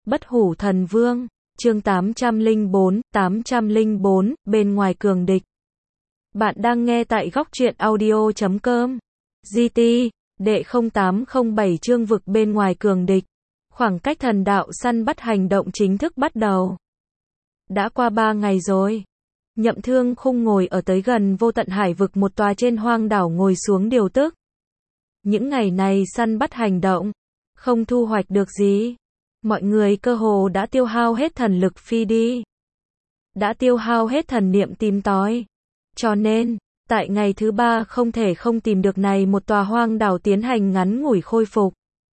Bất hủ thần vương, chương 804, bên ngoài cường địch. Bạn đang nghe tại góc truyện audio.com. GT, đệ 0807 chương vực bên ngoài cường địch. Khoảng cách thần đạo săn bắt hành động chính thức bắt đầu. Đã qua 3 ngày rồi. Nhậm Thương Khung ngồi ở tới gần vô tận hải vực một tòa trên hoang đảo ngồi xuống điều tức. Những ngày này săn bắt hành động, không thu hoạch được gì. Mọi người cơ hồ đã tiêu hao hết thần lực phi đi. Đã tiêu hao hết thần niệm tìm tòi. Cho nên, tại ngày thứ 3 không thể không tìm được này một tòa hoang đảo tiến hành ngắn ngủi khôi phục.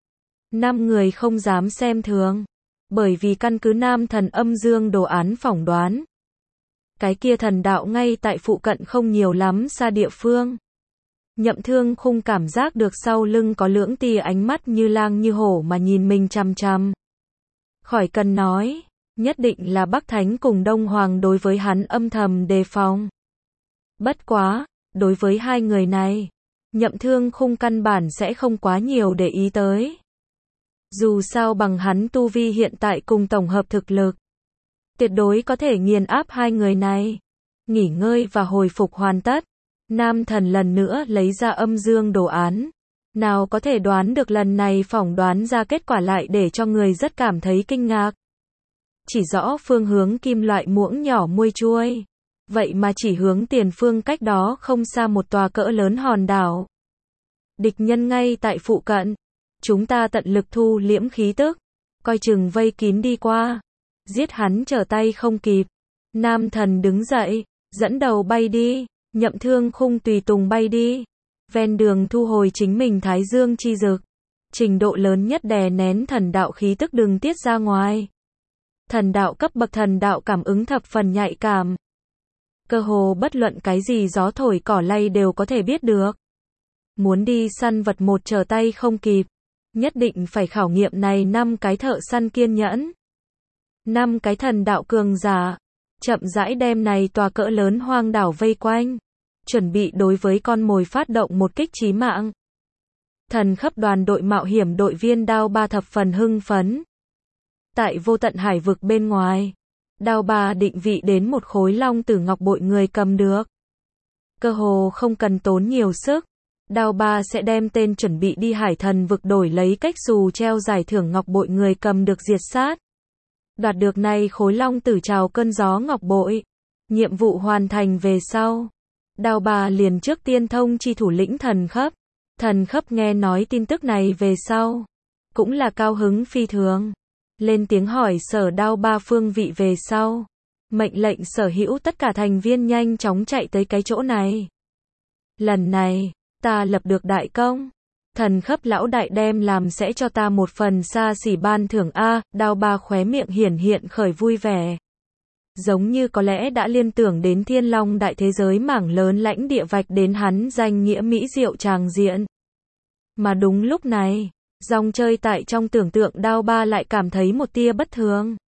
5 người không dám xem thường. Bởi vì căn cứ Nam Thần Âm Dương đồ án phỏng đoán. Cái kia thần đạo ngay tại phụ cận không nhiều lắm xa địa phương. Nhậm Thương Khung cảm giác được sau lưng có lưỡng tia ánh mắt như lang như hổ mà nhìn mình chằm chằm. Khỏi cần nói, nhất định là Bắc Thánh cùng Đông Hoàng đối với hắn âm thầm đề phòng. Bất quá, đối với hai người này, Nhậm Thương Khung căn bản sẽ không quá nhiều để ý tới. Dù sao bằng hắn tu vi hiện tại cùng tổng hợp thực lực, tuyệt đối có thể nghiền áp hai người này. Nghỉ ngơi và hồi phục hoàn tất, Nam Thần lần nữa lấy ra âm dương đồ án. Nào có thể đoán được lần này phỏng đoán ra kết quả lại để cho người rất cảm thấy kinh ngạc. Chỉ rõ phương hướng kim loại muỗng nhỏ muôi chuôi. Vậy mà chỉ hướng tiền phương cách đó không xa một tòa cỡ lớn hòn đảo. Địch nhân ngay tại phụ cận. Chúng ta tận lực thu liễm khí tức. Coi chừng vây kín đi qua. Giết hắn trở tay không kịp. Nam Thần đứng dậy, dẫn đầu bay đi. Nhậm Thương Khung tùy tùng bay đi. Ven đường thu hồi chính mình thái dương chi dực. Trình độ lớn nhất đè nén thần đạo khí tức đừng tiết ra ngoài. Thần đạo cấp bậc thần đạo cảm ứng thập phần nhạy cảm. Cơ hồ bất luận cái gì gió thổi cỏ lay đều có thể biết được. Muốn đi săn vật một trở tay không kịp. Nhất định phải khảo nghiệm này 5 cái thợ săn kiên nhẫn. 5 cái thần đạo cường giả. Chậm rãi đem này tòa cỡ lớn hoang đảo vây quanh. Chuẩn bị đối với con mồi phát động một kích chí mạng. Thần khắp đoàn đội mạo hiểm đội viên Đao Ba thập phần hưng phấn. Tại vô tận hải vực bên ngoài, Đao Ba định vị đến một khối long tử ngọc bội người cầm được. Cơ hồ không cần tốn nhiều sức, Đao Ba sẽ đem tên chuẩn bị đi hải thần vực đổi lấy cách xù treo giải thưởng ngọc bội người cầm được diệt sát. Đoạt được này khối long tử trào cơn gió ngọc bội. Nhiệm vụ hoàn thành về sau. Đao Ba liền trước tiên thông chi thủ lĩnh thần khắp. Thần khắp nghe nói tin tức này về sau. Cũng là cao hứng phi thường. Lên tiếng hỏi sở Đao Ba phương vị về sau. Mệnh lệnh sở hữu tất cả thành viên nhanh chóng chạy tới cái chỗ này. Lần này, ta lập được đại công. Thần khắp lão đại đem làm sẽ cho ta một phần xa xỉ ban thưởng A. Đao Ba khóe miệng hiển hiện khởi vui vẻ. Giống như có lẽ đã liên tưởng đến thiên long đại thế giới mảng lớn lãnh địa vạch đến hắn danh nghĩa mỹ diệu tràng diện. Mà đúng lúc này, dòng chơi tại trong tưởng tượng Đao Ba lại cảm thấy một tia bất thường.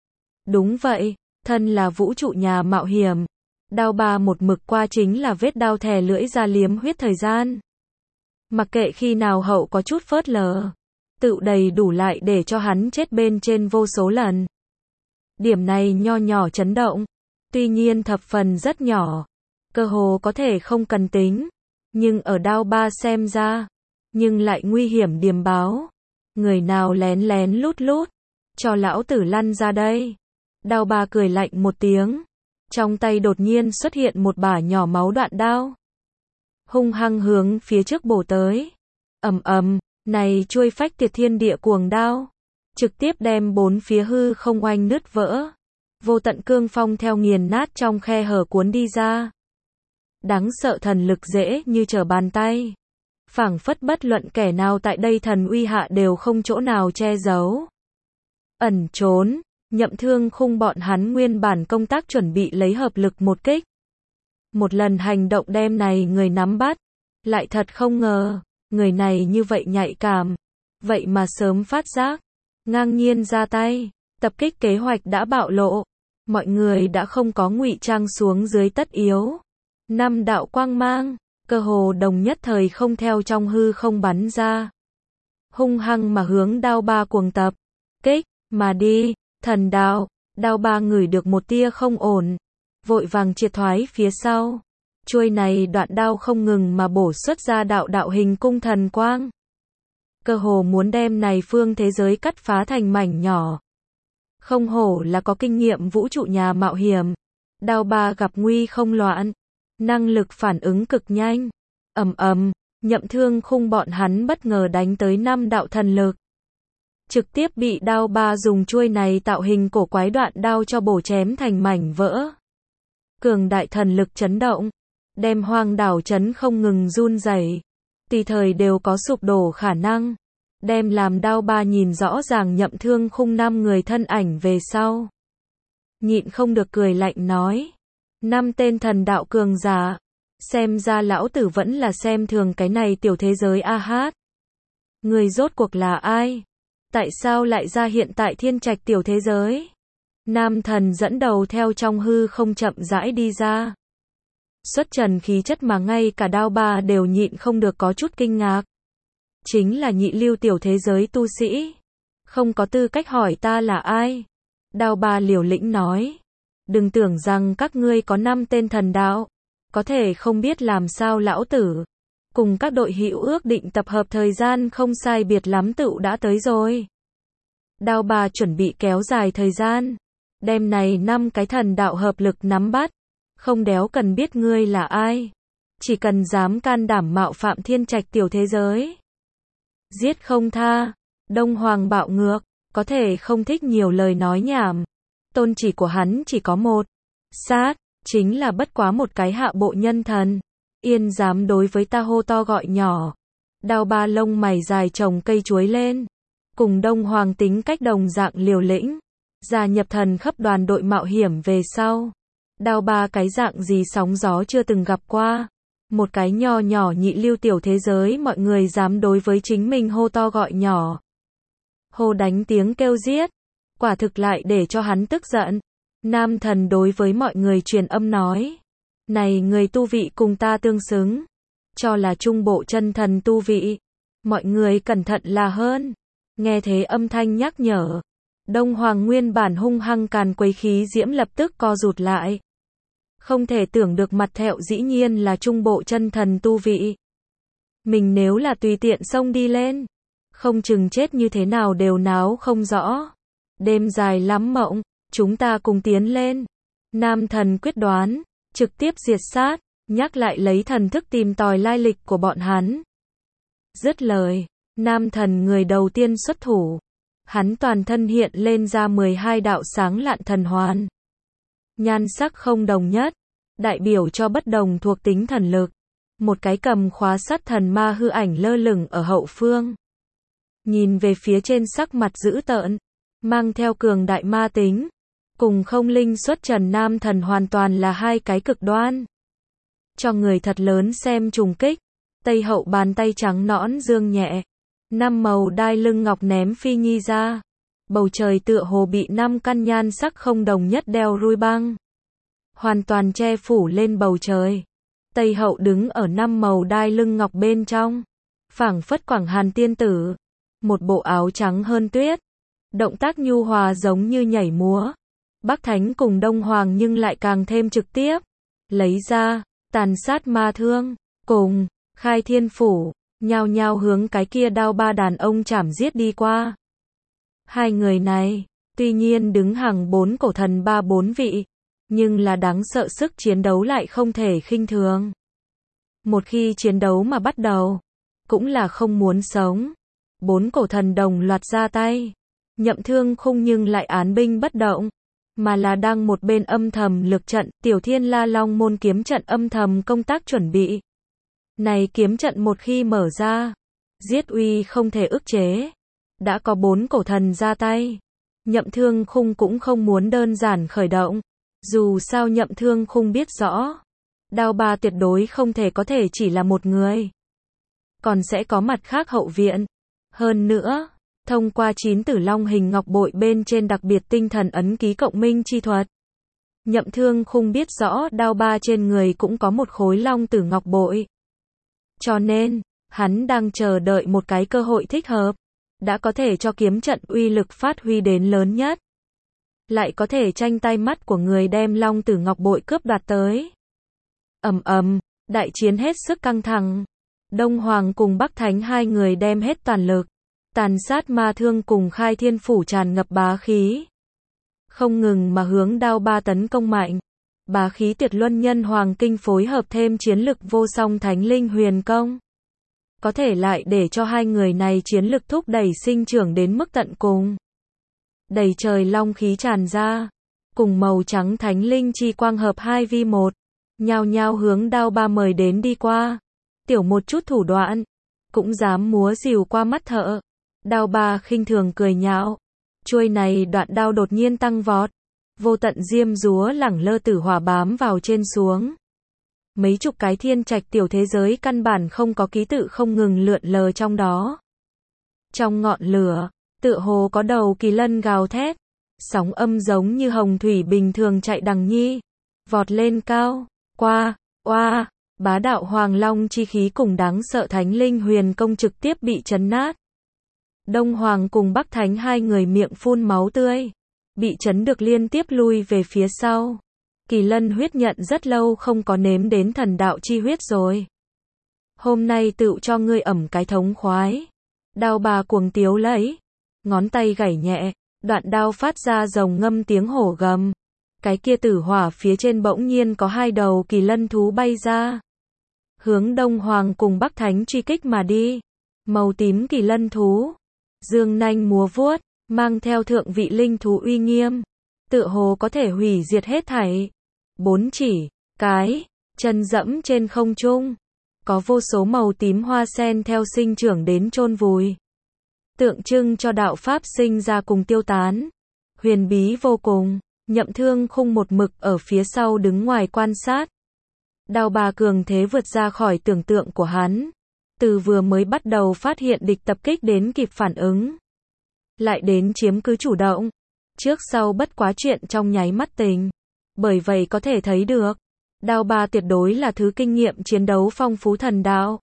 Đúng vậy, thân là vũ trụ nhà mạo hiểm. Đao Ba một mực qua chính là vết đao thè lưỡi ra liếm huyết thời gian. Mặc kệ khi nào hậu có chút phớt lờ, tự đầy đủ lại để cho hắn chết bên trên vô số lần. Điểm này nho nhỏ chấn động, tuy nhiên thập phần rất nhỏ, cơ hồ có thể không cần tính, nhưng ở Đao Ba xem ra, nhưng lại nguy hiểm điềm báo. Người nào lén lén lút lút, cho lão tử lăn ra đây. Đao Ba cười lạnh một tiếng, trong tay đột nhiên xuất hiện một bả nhỏ máu đoạn đao. Hung hăng hướng phía trước bổ tới. Ầm ầm, này chuôi phách tiệt thiên địa cuồng đao. Trực tiếp đem bốn phía hư không oanh nứt vỡ. Vô tận cương phong theo nghiền nát trong khe hở cuốn đi ra. Đáng sợ thần lực dễ như trở bàn tay. Phảng phất bất luận kẻ nào tại đây thần uy hạ đều không chỗ nào che giấu. Ẩn trốn, Nhậm Thương Khung bọn hắn nguyên bản công tác chuẩn bị lấy hợp lực một kích. Một lần hành động đem này người nắm bắt. Lại thật không ngờ, người này như vậy nhạy cảm. Vậy mà sớm phát giác. Ngang nhiên ra tay, tập kích kế hoạch đã bạo lộ, mọi người đã không có ngụy trang xuống dưới tất yếu. 5 đạo quang mang, cơ hồ đồng nhất thời không theo trong hư không bắn ra. Hung hăng mà hướng Đao Ba cuồng tập, kích, mà đi, thần đạo. Đao ba ngửi được một tia không ổn, vội vàng triệt thoái phía sau. Chuôi này đoạn đao không ngừng mà bổ xuất ra đạo đạo hình cung thần quang. Cơ hồ muốn đem này phương thế giới cắt phá thành mảnh nhỏ. Không hổ là có kinh nghiệm vũ trụ nhà mạo hiểm. Đao ba gặp nguy không loạn, năng lực phản ứng cực nhanh. Ầm ầm, Nhậm Thương Khung bọn hắn bất ngờ đánh tới 5 đạo thần lực. Trực tiếp bị đao ba dùng chuôi này tạo hình cổ quái đoạn đao cho bổ chém thành mảnh vỡ. Cường đại thần lực chấn động, đem hoang đảo chấn không ngừng run rẩy, tùy thời đều có sụp đổ khả năng. Đem làm đao ba nhìn rõ ràng Nhậm Thương Khung 5 người thân ảnh về sau. Nhịn không được cười lạnh nói. 5 tên thần đạo cường giả. Xem ra lão tử vẫn là xem thường cái này tiểu thế giới a hát. Người rốt cuộc là ai? Tại sao lại ra hiện tại thiên trạch tiểu thế giới? Nam thần dẫn đầu theo trong hư không chậm rãi đi ra. Xuất trần khí chất mà ngay cả đao ba đều nhịn không được có chút kinh ngạc. Chính là nhị lưu tiểu thế giới tu sĩ. Không có tư cách hỏi ta là ai. Đao ba liều lĩnh nói. Đừng tưởng rằng các ngươi có 5 tên thần đạo. Có thể không biết làm sao lão tử. Cùng các đội hữu ước định tập hợp thời gian không sai biệt lắm tựu đã tới rồi. Đao ba chuẩn bị kéo dài thời gian. Đêm này 5 cái thần đạo hợp lực nắm bắt. Không đéo cần biết ngươi là ai. Chỉ cần dám can đảm mạo phạm thiên trạch tiểu thế giới. Giết không tha. Đông Hoàng bạo ngược. Có thể không thích nhiều lời nói nhảm. Tôn chỉ của hắn chỉ có một. Sát. Chính là bất quá một cái hạ bộ nhân thần. Yên dám đối với ta hô to gọi nhỏ. Đao ba lông mày dài trồng cây chuối lên. Cùng Đông Hoàng tính cách đồng dạng liều lĩnh. Gia nhập thần khắp đoàn đội mạo hiểm về sau. Đao ba cái dạng gì sóng gió chưa từng gặp qua. Một cái nho nhỏ nhị lưu tiểu thế giới mọi người dám đối với chính mình hô to gọi nhỏ. Hô đánh tiếng kêu giết. Quả thực lại để cho hắn tức giận. Nam thần đối với mọi người truyền âm nói. Này người tu vị cùng ta tương xứng. Cho là trung bộ chân thần tu vị. Mọi người cẩn thận là hơn. Nghe thế âm thanh nhắc nhở. Đông Hoàng nguyên bản hung hăng càn quấy khí diễm lập tức co rụt lại. Không thể tưởng được mặt thẹo dĩ nhiên là trung bộ chân thần tu vị. Mình nếu là tùy tiện xông đi lên. Không chừng chết như thế nào đều náo không rõ. Đêm dài lắm mộng. Chúng ta cùng tiến lên. Nam thần quyết đoán. Trực tiếp diệt sát. Nhắc lại lấy thần thức tìm tòi lai lịch của bọn hắn. Dứt lời. Nam thần người đầu tiên xuất thủ. Hắn toàn thân hiện lên ra 12 đạo sáng lạn thần hoàn. Nhan sắc không đồng nhất. Đại biểu cho bất đồng thuộc tính thần lực. Một cái cầm khóa sắt thần ma hư ảnh lơ lửng ở hậu phương. Nhìn về phía trên sắc mặt dữ tợn. Mang theo cường đại ma tính. Cùng không linh xuất trần nam thần hoàn toàn là hai cái cực đoan. Cho người thật lớn xem trùng kích. Tây hậu bàn tay trắng nõn dương nhẹ. 5 màu đai lưng ngọc ném phi nhi ra. Bầu trời tựa hồ bị 5 căn nhan sắc không đồng nhất đeo ruôi băng. Hoàn toàn che phủ lên bầu trời. Tây hậu đứng ở 5 màu đai lưng ngọc bên trong. Phảng phất Quảng Hàn tiên tử. Một bộ áo trắng hơn tuyết. Động tác nhu hòa giống như nhảy múa. Bắc Thánh cùng Đông Hoàng nhưng lại càng thêm trực tiếp. Lấy ra, tàn sát ma thương. Cùng, khai thiên phủ. Nhao nhao hướng cái kia đao ba đàn ông chảm giết đi qua. Hai người này, tuy nhiên đứng hàng 4 cổ thần 3-4 vị. Nhưng là đáng sợ sức chiến đấu lại không thể khinh thường. Một khi chiến đấu mà bắt đầu, cũng là không muốn sống. 4 cổ thần đồng loạt ra tay. Nhậm Thương Khung nhưng lại án binh bất động. Mà là đang một bên âm thầm lực trận, Tiểu Thiên La Long môn kiếm trận âm thầm công tác chuẩn bị. Này kiếm trận một khi mở ra, giết uy không thể ức chế. Đã có 4 cổ thần ra tay. Nhậm Thương Khung cũng không muốn đơn giản khởi động. Dù sao Nhậm Thương Khung biết rõ. Đao ba tuyệt đối không thể có thể chỉ là một người. Còn sẽ có mặt khác hậu viện. Hơn nữa, thông qua 9 tử long hình ngọc bội bên trên đặc biệt tinh thần ấn ký cộng minh chi thuật. Nhậm Thương Khung biết rõ đao ba trên người cũng có một khối long tử ngọc bội. Cho nên, hắn đang chờ đợi một cái cơ hội thích hợp. đã có thể cho kiếm trận uy lực phát huy đến lớn nhất. Lại có thể tranh tay mắt của người đem Long Tử Ngọc Bội cướp đoạt tới. Ầm ầm, đại chiến hết sức căng thẳng. Đông Hoàng cùng Bắc Thánh hai người đem hết toàn lực, tàn sát ma thương cùng Khai Thiên Phủ tràn ngập bá khí. Không ngừng mà hướng Đao Ba tấn công mạnh. Bá khí Tuyệt Luân Nhân Hoàng Kinh phối hợp thêm chiến lực vô song Thánh Linh Huyền Công. Có thể lại để cho hai người này chiến lực thúc đẩy sinh trưởng đến mức tận cùng. Đầy trời long khí tràn ra, cùng màu trắng Thánh Linh chi quang hợp 2v1, nhao nhao hướng Đao Ba mời đến đi qua. Tiểu một chút thủ đoạn, cũng dám múa rìu qua mắt thợ. Đao Ba khinh thường cười nhạo. Chuôi này đoạn đao đột nhiên tăng vọt. Vô tận diêm dúa lẳng lơ tử hỏa bám vào trên xuống. Mấy chục cái thiên trạch tiểu thế giới căn bản không có ký tự không ngừng lượn lờ trong đó. Trong ngọn lửa, tựa hồ có đầu kỳ lân gào thét. Sóng âm giống như hồng thủy bình thường chạy đằng nhi. Vọt lên cao, qua, oa, bá đạo hoàng long chi khí cùng đáng sợ Thánh Linh Huyền Công trực tiếp bị chấn nát. Đông Hoàng cùng Bắc Thánh hai người miệng phun máu tươi. Bị chấn được liên tiếp lui về phía sau. Kỳ lân huyết nhận rất lâu không có nếm đến thần đạo chi huyết rồi. Hôm nay tựu cho ngươi ẩm cái thống khoái. Đao Ba cuồng tiếu lấy. Ngón tay gảy nhẹ, đoạn đao phát ra rồng ngâm tiếng hổ gầm. Cái kia tử hỏa phía trên bỗng nhiên có hai đầu kỳ lân thú bay ra. Hướng Đông Hoàng cùng Bắc Thánh truy kích mà đi. Màu tím kỳ lân thú. Dương nanh múa vuốt, mang theo thượng vị linh thú uy nghiêm. Tựa hồ có thể hủy diệt hết thảy. Bốn chỉ, cái, chân dẫm trên không trung. Có vô số màu tím hoa sen theo sinh trưởng đến chôn vùi. Tượng trưng cho đạo Pháp sinh ra cùng tiêu tán. Huyền bí vô cùng. Nhậm Thương Khung một mực ở phía sau đứng ngoài quan sát. Đao Ba cường thế vượt ra khỏi tưởng tượng của hắn. Từ vừa mới bắt đầu phát hiện địch tập kích đến kịp phản ứng. Lại đến chiếm cứ chủ động. Trước sau bất quá chuyện trong nháy mắt tình. Bởi vậy có thể thấy được. Đao Ba tuyệt đối là thứ kinh nghiệm chiến đấu phong phú thần đạo.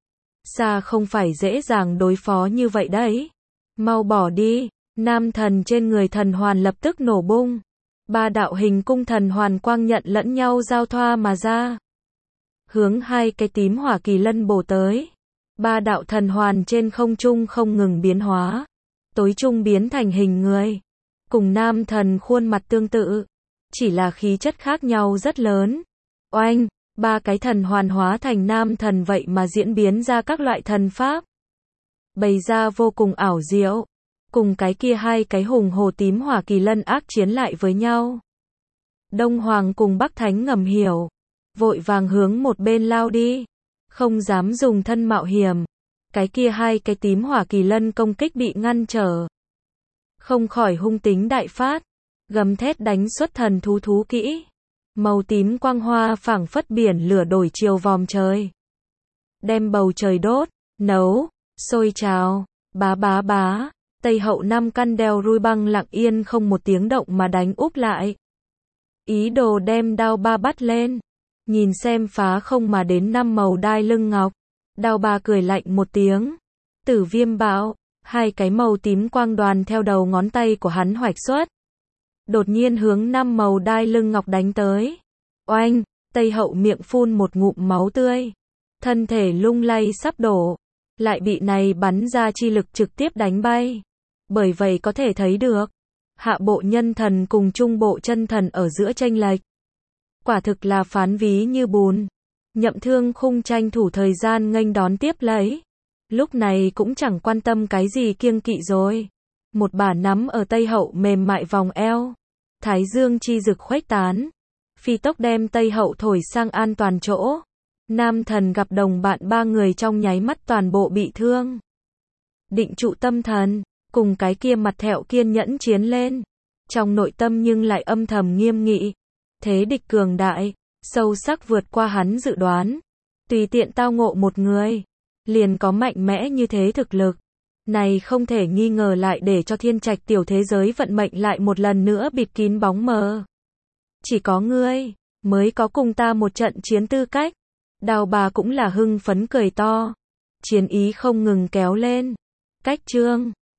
Xa không phải dễ dàng đối phó như vậy đấy. Mau bỏ đi. Nam thần trên người thần hoàn lập tức nổ bung. Ba đạo hình cung thần hoàn quang nhận lẫn nhau giao thoa mà ra. Hướng hai cái tím hỏa kỳ lân bổ tới. Ba đạo thần hoàn trên không trung không ngừng biến hóa. Tối trung biến thành hình người. Cùng nam thần khuôn mặt tương tự. Chỉ là khí chất khác nhau rất lớn. Oanh, ba cái thần hoàn hóa thành nam thần vậy mà diễn biến ra các loại thần pháp. Bày ra vô cùng ảo diệu. Cùng cái kia hai cái hùng hồ tím hỏa kỳ lân ác chiến lại với nhau. Đông Hoàng cùng Bắc Thánh ngầm hiểu. Vội vàng hướng một bên lao đi. Không dám dùng thân mạo hiểm. Cái kia hai cái tím hỏa kỳ lân công kích bị ngăn trở. Không khỏi hung tính đại phát. Gầm thét đánh xuất thần thú kỹ. Màu tím quang hoa phảng phất biển lửa đổi chiều vòm trời. Đem bầu trời đốt, nấu, sôi trào, bá bá bá. Tây Hậu 5 căn đeo rui băng lặng yên không một tiếng động mà đánh úp lại. Ý đồ đem Đao Ba bắt lên. Nhìn xem phá không mà đến 5 màu đai lưng ngọc. Đao Ba cười lạnh một tiếng. Tử Viêm Bạo, hai cái màu tím quang đoàn theo đầu ngón tay của hắn hoạch xuất. Đột nhiên hướng 5 màu đai lưng ngọc đánh tới. Oanh, Tây Hậu miệng phun một ngụm máu tươi. Thân thể lung lay sắp đổ. Lại bị này bắn ra chi lực trực tiếp đánh bay. Bởi vậy có thể thấy được. Hạ bộ nhân thần cùng trung bộ chân thần ở giữa chênh lệch. Quả thực là phán ví như bùn. Nhậm Thương Khung tranh thủ thời gian nghênh đón tiếp lấy. Lúc này cũng chẳng quan tâm cái gì kiêng kỵ rồi. Một bả nắm ở Tây Hậu mềm mại vòng eo. Thái dương chi rực khuếch tán. Phi tốc đem Tây Hậu thổi sang an toàn chỗ. Nam thần gặp đồng bạn ba người trong nháy mắt toàn bộ bị thương. Định trụ tâm thần, cùng cái kia mặt thẹo kiên nhẫn chiến lên. Trong nội tâm nhưng lại âm thầm nghiêm nghị. Thế địch cường đại, sâu sắc vượt qua hắn dự đoán. Tùy tiện tao ngộ một người, liền có mạnh mẽ như thế thực lực. Này không thể nghi ngờ lại để cho thiên trạch tiểu thế giới vận mệnh lại một lần nữa bịt kín bóng mờ. Chỉ có ngươi, mới có cùng ta một trận chiến tư cách. Đao Ba cũng là hưng phấn cười to. Chiến ý không ngừng kéo lên. Cách chương